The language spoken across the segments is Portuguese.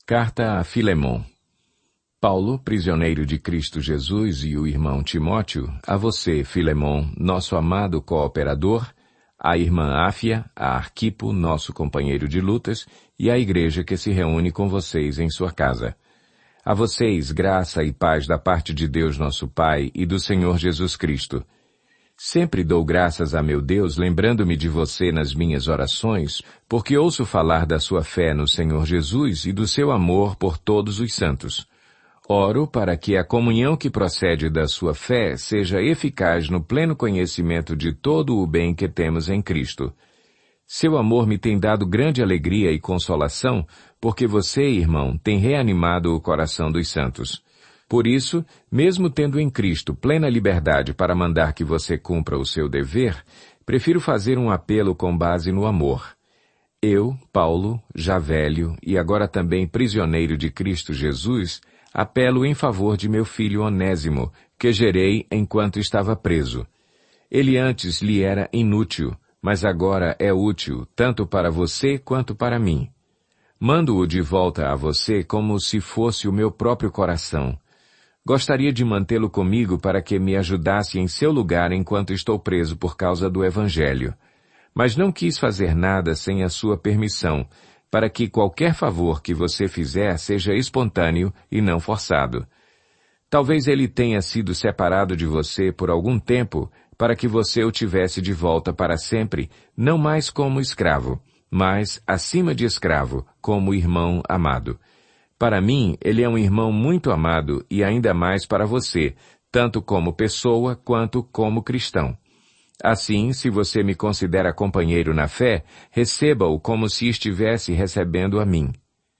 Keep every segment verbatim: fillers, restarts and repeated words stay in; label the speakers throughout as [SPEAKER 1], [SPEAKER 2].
[SPEAKER 1] Carta a Filemon. Paulo, prisioneiro de Cristo Jesus, e o irmão Timóteo, a você, Filemon, nosso amado cooperador, a irmã Áfia, a Arquipo, nosso companheiro de lutas, e a igreja que se reúne com vocês em sua casa. A vocês, graça e paz da parte de Deus nosso Pai e do Senhor Jesus Cristo. Sempre dou graças a meu Deus, lembrando-me de você nas minhas orações, porque ouço falar da sua fé no Senhor Jesus e do seu amor por todos os santos. Oro para que a comunhão que procede da sua fé seja eficaz no pleno conhecimento de todo o bem que temos em Cristo. Seu amor me tem dado grande alegria e consolação, porque você, irmão, tem reanimado o coração dos santos. Por isso, mesmo tendo em Cristo plena liberdade para mandar que você cumpra o seu dever, prefiro fazer um apelo com base no amor. Eu, Paulo, já velho e agora também prisioneiro de Cristo Jesus, apelo em favor de meu filho Onésimo, que gerei enquanto estava preso. Ele antes lhe era inútil, mas agora é útil, tanto para você quanto para mim. Mando-o de volta a você como se fosse o meu próprio coração. Gostaria de mantê-lo comigo para que me ajudasse em seu lugar enquanto estou preso por causa do Evangelho. Mas não quis fazer nada sem a sua permissão, para que qualquer favor que você fizer seja espontâneo e não forçado. Talvez ele tenha sido separado de você por algum tempo, para que você o tivesse de volta para sempre, não mais como escravo, mas, acima de escravo, como irmão amado. Para mim, ele é um irmão muito amado e ainda mais para você, tanto como pessoa quanto como cristão. Assim, se você me considera companheiro na fé, receba-o como se estivesse recebendo a mim.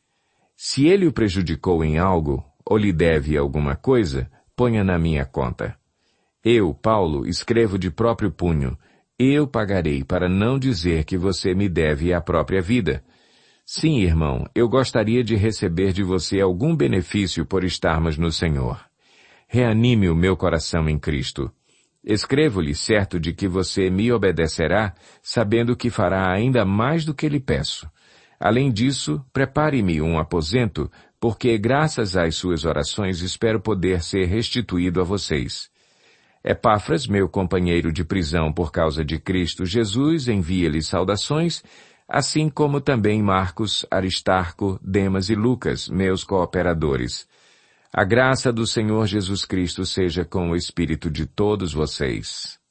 [SPEAKER 1] Se ele o prejudicou em algo, ou lhe deve alguma coisa, ponha na minha conta. Eu, Paulo, escrevo de próprio punho. Eu pagarei para não dizer que você me deve a própria vida. Sim, irmão, eu gostaria de receber de você algum benefício por estarmos no Senhor. Reanime o meu coração em Cristo. Escrevo-lhe certo de que você me obedecerá, sabendo que fará ainda mais do que lhe peço. Além disso, prepare-me um aposento, porque graças às suas orações espero poder ser restituído a vocês. Epáfras, meu companheiro de prisão por causa de Cristo Jesus, envia-lhe saudações, assim como também Marcos, Aristarco, Demas e Lucas, meus cooperadores. A graça do Senhor Jesus Cristo seja com o espírito de todos vocês.